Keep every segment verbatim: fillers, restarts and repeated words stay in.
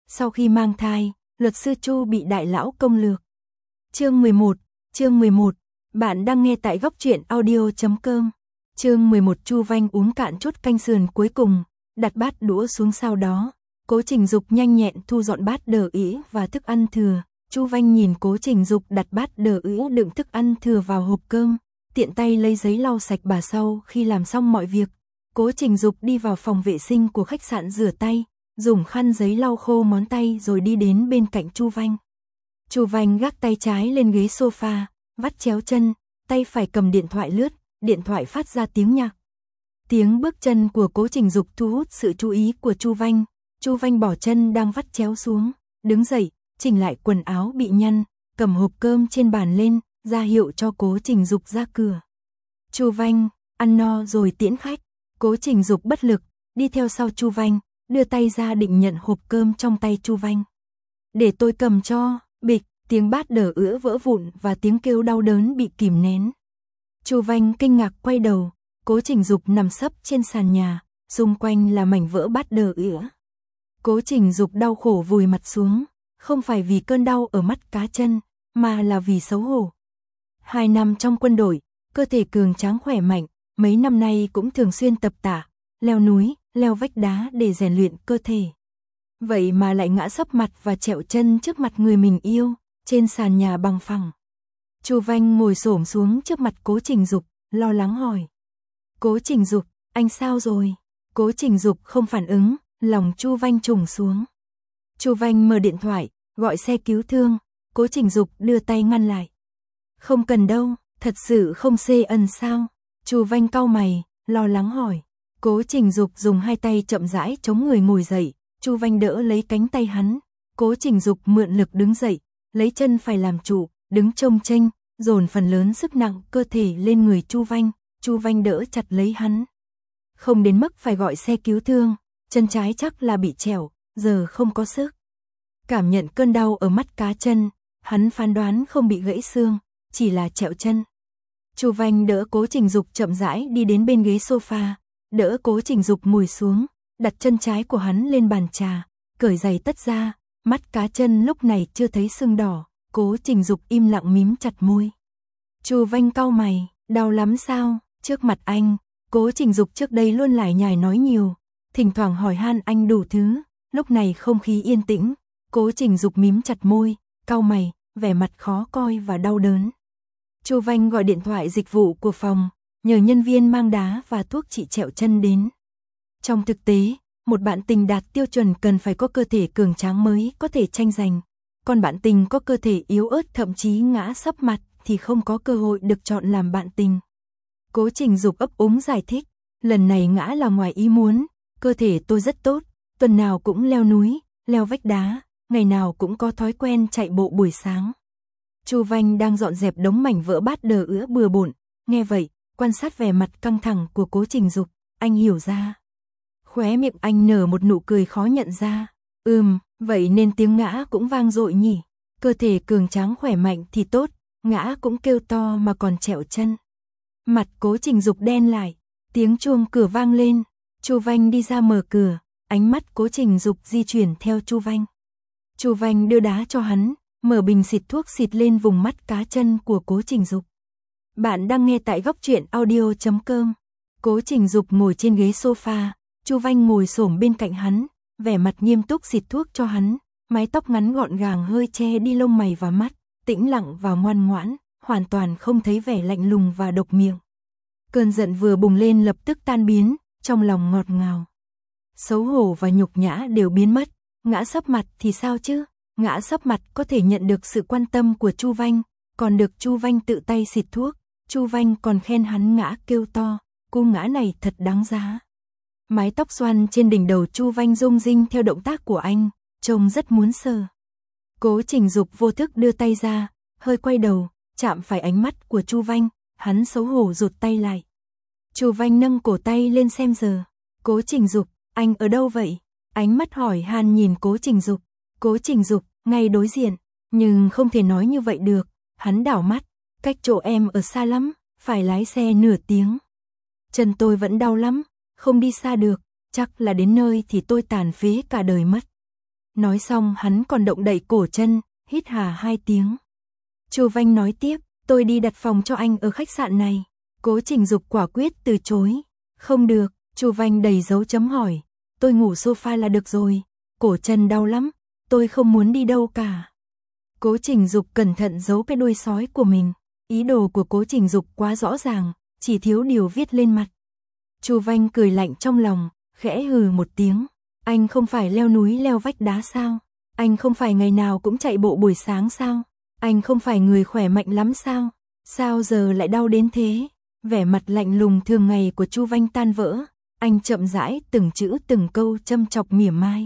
Sau khi mang thai, luật sư Chu bị đại lão công lược. Chương mười một, chương mười một, bạn đang nghe tại góc truyện audio chấm com. Chương mười một. Chu Vanh uống cạn chút canh sườn cuối cùng, đặt bát đũa xuống, sau đó Cố Trình Dục nhanh nhẹn thu dọn bát đờ ĩ và thức ăn thừa. Chu Vanh nhìn Cố Trình Dục đặt bát đờ ĩ đựng thức ăn thừa vào hộp cơm, tiện tay lấy giấy lau sạch bà. Sau khi làm xong mọi việc, Cố Trình Dục đi vào phòng vệ sinh của khách sạn rửa tay, dùng khăn giấy lau khô móng tay rồi đi đến bên cạnh Chu Vanh. Chu Vanh gác tay trái lên ghế sofa, vắt chéo chân, tay phải cầm điện thoại lướt, điện thoại phát ra tiếng nhạc. Tiếng bước chân của Cố Trình Dục thu hút sự chú ý của Chu Vanh. Chu Vanh bỏ chân đang vắt chéo xuống, đứng dậy, chỉnh lại quần áo bị nhăn, cầm hộp cơm trên bàn lên, ra hiệu cho Cố Trình Dục ra cửa. Chu Vanh, ăn no rồi tiễn khách. Cố Trình Dục bất lực, đi theo sau Chu Vanh, đưa tay ra định nhận hộp cơm trong tay Chu Vanh. Để tôi cầm cho. Bịch, tiếng bát đờ ữa vỡ vụn và tiếng kêu đau đớn bị kìm nén. Chu Vanh kinh ngạc quay đầu, Cố Trình Dục nằm sấp trên sàn nhà, xung quanh là mảnh vỡ bát đờ ữa. Cố Trình Dục đau khổ vùi mặt xuống, không phải vì cơn đau ở mắt cá chân, mà là vì xấu hổ. Hai năm trong quân đội, cơ thể cường tráng khỏe mạnh, mấy năm nay cũng thường xuyên tập tạ, leo núi, leo vách đá để rèn luyện cơ thể. Vậy mà lại ngã sấp mặt và trẹo chân trước mặt người mình yêu, trên sàn nhà bằng phẳng. Chu Vanh ngồi xổm xuống trước mặt Cố Trình Dục, lo lắng hỏi. Cố Trình Dục, anh sao rồi? Cố Trình Dục không phản ứng, lòng Chu Vanh trùng xuống. Chu Vanh mở điện thoại, gọi xe cứu thương, Cố Trình Dục đưa tay ngăn lại. Không cần đâu, thật sự không xê ẩn sao? Chu Vanh cau mày, lo lắng hỏi. Cố Trình Dục dùng hai tay chậm rãi chống người ngồi dậy, Chu Vanh đỡ lấy cánh tay hắn. Cố Trình Dục mượn lực đứng dậy, lấy chân phải làm trụ, đứng chông chênh, dồn phần lớn sức nặng cơ thể lên người Chu Vanh. Chu Vanh đỡ chặt lấy hắn. Không đến mức phải gọi xe cứu thương, chân trái chắc là bị trẹo, giờ không có sức. Cảm nhận cơn đau ở mắt cá chân, hắn phán đoán không bị gãy xương, chỉ là trẹo chân. Chu Vanh đỡ Cố Trình Dục chậm rãi đi đến bên ghế sofa, đỡ Cố Trình Dục ngồi xuống, đặt chân trái của hắn lên bàn trà, cởi giày tất ra, mắt cá chân lúc này chưa thấy sưng đỏ. Cố Trình Dục im lặng mím chặt môi. Chu Vanh cau mày, đau lắm sao? Trước mặt anh, Cố Trình Dục trước đây luôn lải nhải nói nhiều, thỉnh thoảng hỏi han anh đủ thứ, lúc này không khí yên tĩnh, Cố Trình Dục mím chặt môi, cau mày, vẻ mặt khó coi và đau đớn. Chu Vanh gọi điện thoại dịch vụ của phòng, nhờ nhân viên mang đá và thuốc trị trẹo chân đến. Trong thực tế, một bạn tình đạt tiêu chuẩn cần phải có cơ thể cường tráng mới có thể tranh giành, còn bạn tình có cơ thể yếu ớt thậm chí ngã sấp mặt thì không có cơ hội được chọn làm bạn tình. Cố Trình Dục ấp úng giải thích, lần này ngã là ngoài ý muốn, cơ thể tôi rất tốt, tuần nào cũng leo núi, leo vách đá, ngày nào cũng có thói quen chạy bộ buổi sáng. Chu Vanh đang dọn dẹp đống mảnh vỡ bát đờ ứa bừa bộn, nghe vậy, quan sát vẻ mặt căng thẳng của Cố Trình Dục, anh hiểu ra. Khóe miệng anh nở một nụ cười khó nhận ra. Ừm, vậy nên tiếng ngã cũng vang dội nhỉ. Cơ thể cường tráng khỏe mạnh thì tốt, ngã cũng kêu to mà còn trẹo chân. Mặt Cố Trình Dục đen lại, tiếng chuông cửa vang lên. Chu Vanh đi ra mở cửa, ánh mắt Cố Trình Dục di chuyển theo Chu Vanh. Chu Vanh đưa đá cho hắn, mở bình xịt thuốc xịt lên vùng mắt cá chân của Cố Trình Dục. Bạn đang nghe tại góc truyện audio chấm com. Cố Trình Dục ngồi trên ghế sofa, Chu Vanh ngồi xổm bên cạnh hắn, vẻ mặt nghiêm túc xịt thuốc cho hắn, mái tóc ngắn gọn gàng hơi che đi lông mày và mắt, tĩnh lặng và ngoan ngoãn, hoàn toàn không thấy vẻ lạnh lùng và độc miệng. Cơn giận vừa bùng lên lập tức tan biến, trong lòng ngọt ngào. Xấu hổ và nhục nhã đều biến mất, ngã sấp mặt thì sao chứ? Ngã sấp mặt có thể nhận được sự quan tâm của Chu Vanh, còn được Chu Vanh tự tay xịt thuốc, Chu Vanh còn khen hắn ngã kêu to, cú ngã này thật đáng giá. Mái tóc xoăn trên đỉnh đầu Chu Vanh rung rinh theo động tác của anh, trông rất muốn sờ. Cố Trình Dục vô thức đưa tay ra, hơi quay đầu, chạm phải ánh mắt của Chu Vanh, hắn xấu hổ rụt tay lại. Chu Vanh nâng cổ tay lên xem giờ. Cố Trình Dục, anh ở đâu vậy? Ánh mắt hỏi han nhìn Cố Trình Dục. Cố Trình Dục, ngay đối diện, nhưng không thể nói như vậy được, hắn đảo mắt, cách chỗ em ở xa lắm, phải lái xe nửa tiếng. Chân tôi vẫn đau lắm, không đi xa được, chắc là đến nơi thì tôi tàn phế cả đời mất. Nói xong hắn còn động đậy cổ chân, hít hà hai tiếng. Chu Vanh nói tiếp, tôi đi đặt phòng cho anh ở khách sạn này. Cố Trình Dục quả quyết từ chối. Không được, Chu Vanh đầy dấu chấm hỏi. Tôi ngủ sofa là được rồi, cổ chân đau lắm, tôi không muốn đi đâu cả. Cố Trình Dục cẩn thận giấu cái đuôi sói của mình. Ý đồ của Cố Trình Dục quá rõ ràng, chỉ thiếu điều viết lên mặt. Chu Vanh cười lạnh trong lòng, khẽ hừ một tiếng. Anh không phải leo núi leo vách đá sao? Anh không phải ngày nào cũng chạy bộ buổi sáng sao? Anh không phải người khỏe mạnh lắm sao? Sao giờ lại đau đến thế? Vẻ mặt lạnh lùng thường ngày của Chu Vanh tan vỡ. Anh chậm rãi từng chữ từng câu châm chọc mỉa mai.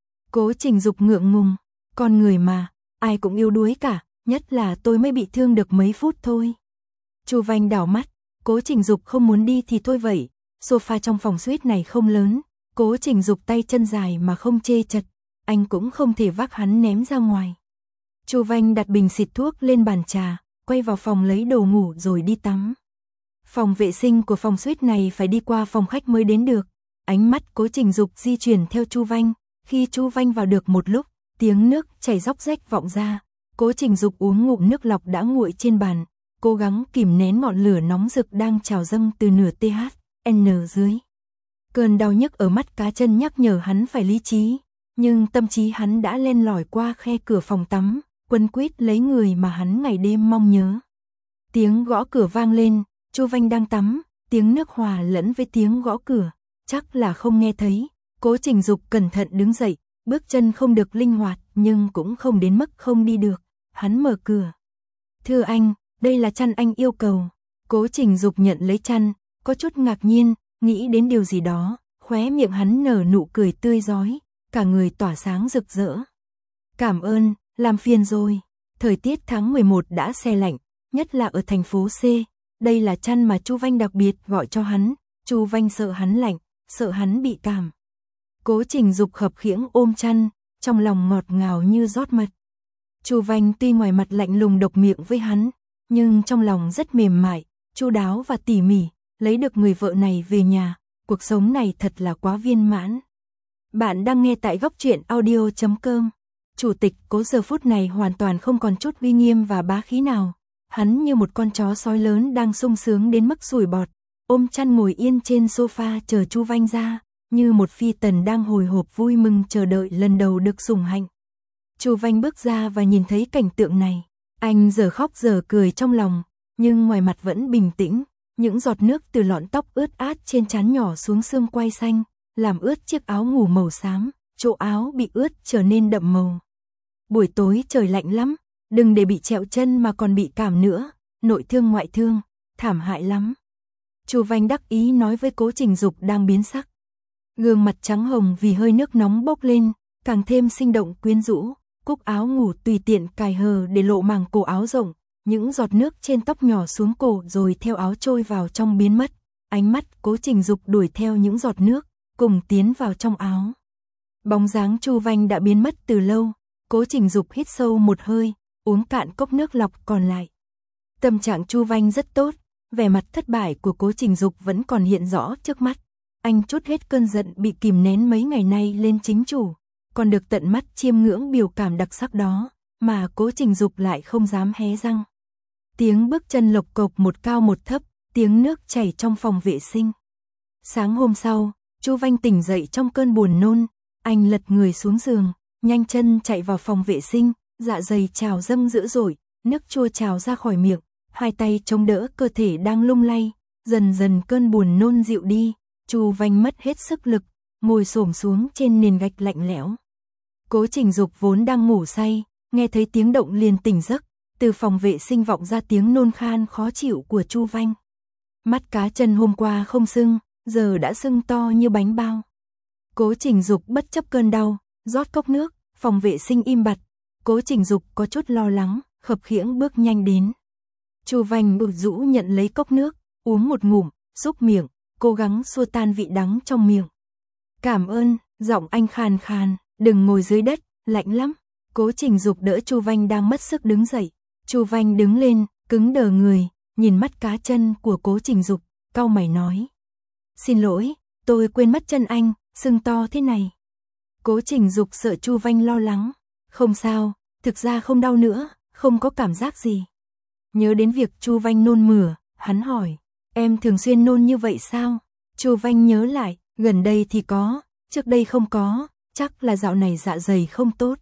Cố Trình Dục ngượng ngùng. Con người mà, ai cũng yếu đuối cả, nhất là tôi mới bị thương được mấy phút thôi. Chu Vanh đảo mắt. Cố Trình Dục không muốn đi thì thôi vậy. Sofa trong phòng suite này không lớn. Cố Trình Dục tay chân dài mà không chê chật. Anh cũng không thể vác hắn ném ra ngoài. Chu Vanh đặt bình xịt thuốc lên bàn trà, quay vào phòng lấy đồ ngủ rồi đi tắm. Phòng vệ sinh của phòng suite này phải đi qua phòng khách mới đến được. Ánh mắt Cố Trình Dục di chuyển theo Chu Vanh. Khi Chu Vanh vào được một lúc, tiếng nước chảy róc rách vọng ra. Cố Trình Dục uống ngụm nước lọc đã nguội trên bàn, cố gắng kìm nén ngọn lửa nóng rực đang trào dâng từ nửa tê hát en dưới. Cơn đau nhức ở mắt cá chân nhắc nhở hắn phải lý trí, nhưng tâm trí hắn đã len lỏi qua khe cửa phòng tắm, quấn quýt lấy người mà hắn ngày đêm mong nhớ. Tiếng gõ cửa vang lên, Chu Vanh đang tắm, tiếng nước hòa lẫn với tiếng gõ cửa, chắc là không nghe thấy. Cố Trình Dục cẩn thận đứng dậy, bước chân không được linh hoạt nhưng cũng không đến mức không đi được. Hắn mở cửa. Thưa anh, đây là chăn anh yêu cầu. Cố Trình Dục nhận lấy chăn, có chút ngạc nhiên, nghĩ đến điều gì đó, khóe miệng hắn nở nụ cười tươi rói, cả người tỏa sáng rực rỡ. Cảm ơn, làm phiền rồi. Thời tiết tháng mười một đã se lạnh, nhất là ở thành phố C. Đây là chăn mà Chu Vanh đặc biệt gọi cho hắn. Chu Vanh sợ hắn lạnh, sợ hắn bị cảm. Cố Trình Dục khập khiễng ôm chăn, trong lòng ngọt ngào như rót mật. Chu Vanh tuy ngoài mặt lạnh lùng độc miệng với hắn, nhưng trong lòng rất mềm mại, chu đáo và tỉ mỉ, lấy được người vợ này về nhà, cuộc sống này thật là quá viên mãn. Bạn đang nghe tại góc truyện audio chấm com. Chủ tịch Cố giờ phút này hoàn toàn không còn chút uy nghiêm và bá khí nào. Hắn như một con chó sói lớn đang sung sướng đến mức sủi bọt, ôm chăn ngồi yên trên sofa chờ Chu Vanh ra, như một phi tần đang hồi hộp vui mừng chờ đợi lần đầu được sủng hạnh. Chu Vanh bước ra và nhìn thấy cảnh tượng này, anh giờ khóc giờ cười trong lòng, nhưng ngoài mặt vẫn bình tĩnh, những giọt nước từ lọn tóc ướt át trên trán nhỏ xuống xương quai xanh, làm ướt chiếc áo ngủ màu xám, chỗ áo bị ướt trở nên đậm màu. Buổi tối trời lạnh lắm, đừng để bị trẹo chân mà còn bị cảm nữa, nội thương ngoại thương, thảm hại lắm. Chu Vanh đắc ý nói với Cố Trình Dục đang biến sắc. Gương mặt trắng hồng vì hơi nước nóng bốc lên, càng thêm sinh động quyến rũ, cúc áo ngủ tùy tiện cài hờ để lộ màng cổ áo rộng, những giọt nước trên tóc nhỏ xuống cổ rồi theo áo trôi vào trong biến mất. Ánh mắt Cố Trình Dục đuổi theo những giọt nước, cùng tiến vào trong áo. Bóng dáng Chu Vanh đã biến mất từ lâu, Cố Trình Dục hít sâu một hơi, uống cạn cốc nước lọc còn lại. Tâm trạng Chu Vanh rất tốt, vẻ mặt thất bại của Cố Trình Dục vẫn còn hiện rõ trước mắt. Anh trút hết cơn giận bị kìm nén mấy ngày nay lên chính chủ, còn được tận mắt chiêm ngưỡng biểu cảm đặc sắc đó, mà Cố Trình Dục lại không dám hé răng. Tiếng bước chân lộc cộc một cao một thấp, tiếng nước chảy trong phòng vệ sinh. Sáng hôm sau, Chu Vanh tỉnh dậy trong cơn buồn nôn, anh lật người xuống giường, nhanh chân chạy vào phòng vệ sinh, dạ dày trào dâng dữ dội, nước chua trào ra khỏi miệng, hai tay chống đỡ cơ thể đang lung lay, dần dần cơn buồn nôn dịu đi. Chu Vanh mất hết sức lực, ngồi xổm xuống trên nền gạch lạnh lẽo. Cố Trình Dục vốn đang ngủ say, nghe thấy tiếng động liền tỉnh giấc, từ phòng vệ sinh vọng ra tiếng nôn khan khó chịu của Chu Vanh. Mắt cá chân hôm qua không sưng, giờ đã sưng to như bánh bao. Cố Trình Dục bất chấp cơn đau, rót cốc nước, phòng vệ sinh im bặt. Cố Trình Dục có chút lo lắng, khập khiễng bước nhanh đến. Chu Vanh bực rũ nhận lấy cốc nước, uống một ngụm, xúc miệng, cố gắng xua tan vị đắng trong miệng. Cảm ơn, giọng anh khàn khàn, đừng ngồi dưới đất, lạnh lắm. Cố Trình Dục đỡ Chu Vanh đang mất sức đứng dậy. Chu Vanh đứng lên, cứng đờ người, nhìn mắt cá chân của Cố Trình Dục, cau mày nói. Xin lỗi, tôi quên mất chân anh, sưng to thế này. Cố Trình Dục sợ Chu Vanh lo lắng. Không sao, thực ra không đau nữa, không có cảm giác gì. Nhớ đến việc Chu Vanh nôn mửa, hắn hỏi, em thường xuyên nôn như vậy sao? Chu Vanh nhớ lại, gần đây thì có, trước đây không có, chắc là dạo này dạ dày không tốt.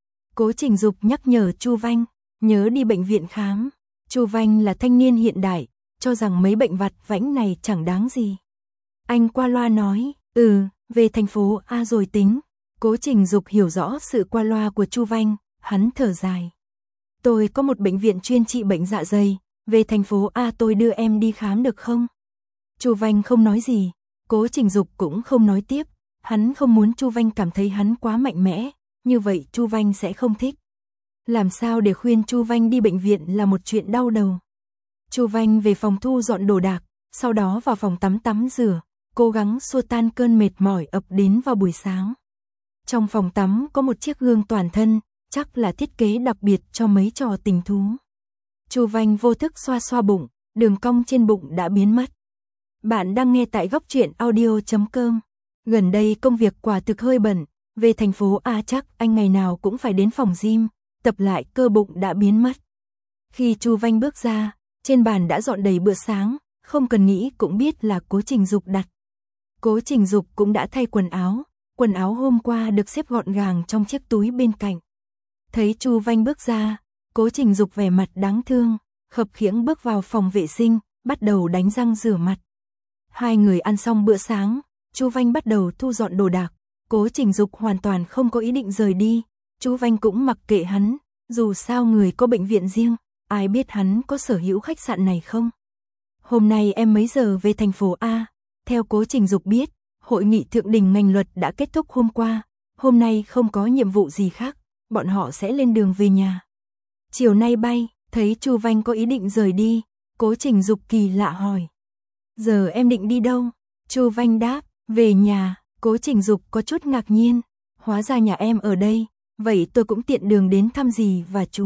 Cố Trình Dục nhắc nhở Chu Vanh, nhớ đi bệnh viện khám. Chu Vanh là thanh niên hiện đại, cho rằng mấy bệnh vặt vãnh này chẳng đáng gì. Anh qua loa nói, ừ, về thành phố A rồi tính. Cố Trình Dục hiểu rõ sự qua loa của Chu Vanh, hắn thở dài. Tôi có một bệnh viện chuyên trị bệnh dạ dày, về thành phố A tôi đưa em đi khám được không? Chu Vanh không nói gì, Cố Trình Dục cũng không nói tiếp, hắn không muốn Chu Vanh cảm thấy hắn quá mạnh mẽ, như vậy Chu Vanh sẽ không thích. Làm sao để khuyên Chu Vanh đi bệnh viện là một chuyện đau đầu. Chu Vanh về phòng thu dọn đồ đạc, sau đó vào phòng tắm tắm rửa, cố gắng xua tan cơn mệt mỏi ập đến vào buổi sáng. Trong phòng tắm có một chiếc gương toàn thân, chắc là thiết kế đặc biệt cho mấy trò tình thú. Chu Vanh vô thức xoa xoa bụng, đường cong trên bụng đã biến mất. Bạn đang nghe tại góc truyện audio chấm com. Gần đây công việc quả thực hơi bận, về thành phố A chắc anh ngày nào cũng phải đến phòng gym, tập lại cơ bụng đã biến mất. Khi Chu Vanh bước ra, trên bàn đã dọn đầy bữa sáng, không cần nghĩ cũng biết là Cố Trình Dục đặt. Cố Trình Dục cũng đã thay quần áo, quần áo hôm qua được xếp gọn gàng trong chiếc túi bên cạnh. Thấy Chu Vanh bước ra, Cố Trình Dục vẻ mặt đáng thương, khập khiễng bước vào phòng vệ sinh, bắt đầu đánh răng rửa mặt. Hai người ăn xong bữa sáng, Chu Vanh bắt đầu thu dọn đồ đạc, Cố Trình Dục hoàn toàn không có ý định rời đi, Chu Vanh cũng mặc kệ hắn, dù sao người có bệnh viện riêng, ai biết hắn có sở hữu khách sạn này không? Hôm nay em mấy giờ về thành phố A? Theo Cố Trình Dục biết, hội nghị thượng đỉnh ngành luật đã kết thúc hôm qua, hôm nay không có nhiệm vụ gì khác, bọn họ sẽ lên đường về nhà. Chiều nay bay, thấy Chu Vanh có ý định rời đi, Cố Trình Dục kỳ lạ hỏi. Giờ em định đi đâu? Chu Vanh đáp, về nhà. Cố Trình Dục có chút ngạc nhiên, hóa ra nhà em ở đây, vậy tôi cũng tiện đường đến thăm dì và chú.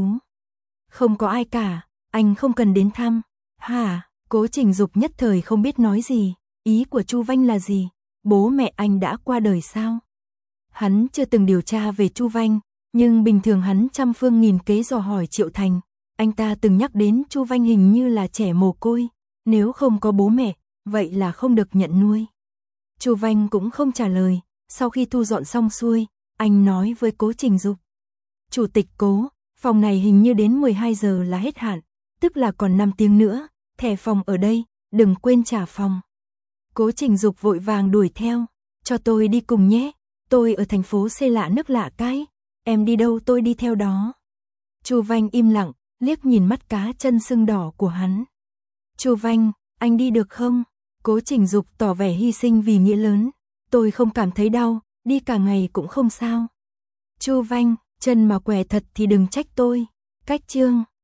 Không có ai cả, anh không cần đến thăm. Hả? Cố Trình Dục nhất thời không biết nói gì, ý của Chu Vanh là gì? Bố mẹ anh đã qua đời sao? Hắn chưa từng điều tra về Chu Vanh, nhưng bình thường hắn trăm phương nghìn kế dò hỏi Triệu Thành, anh ta từng nhắc đến Chu Vanh hình như là trẻ mồ côi, nếu không có bố mẹ, vậy là không được nhận nuôi. Chu Vanh cũng không trả lời, sau khi thu dọn xong xuôi, anh nói với Cố Trình Dục. Chủ tịch Cố, phòng này hình như đến mười hai giờ là hết hạn, tức là còn năm tiếng nữa, thẻ phòng ở đây, đừng quên trả phòng. Cố Trình Dục vội vàng đuổi theo, cho tôi đi cùng nhé, tôi ở thành phố C lạ nước lạ cái, em đi đâu tôi đi theo đó. Chu Vanh im lặng, liếc nhìn mắt cá chân sưng đỏ của hắn. Chu Vanh, anh đi được không? Cố Trình Dục tỏ vẻ hy sinh vì nghĩa lớn, tôi không cảm thấy đau, đi cả ngày cũng không sao. Chu Vanh, chân mà què thật thì đừng trách tôi. Cách chương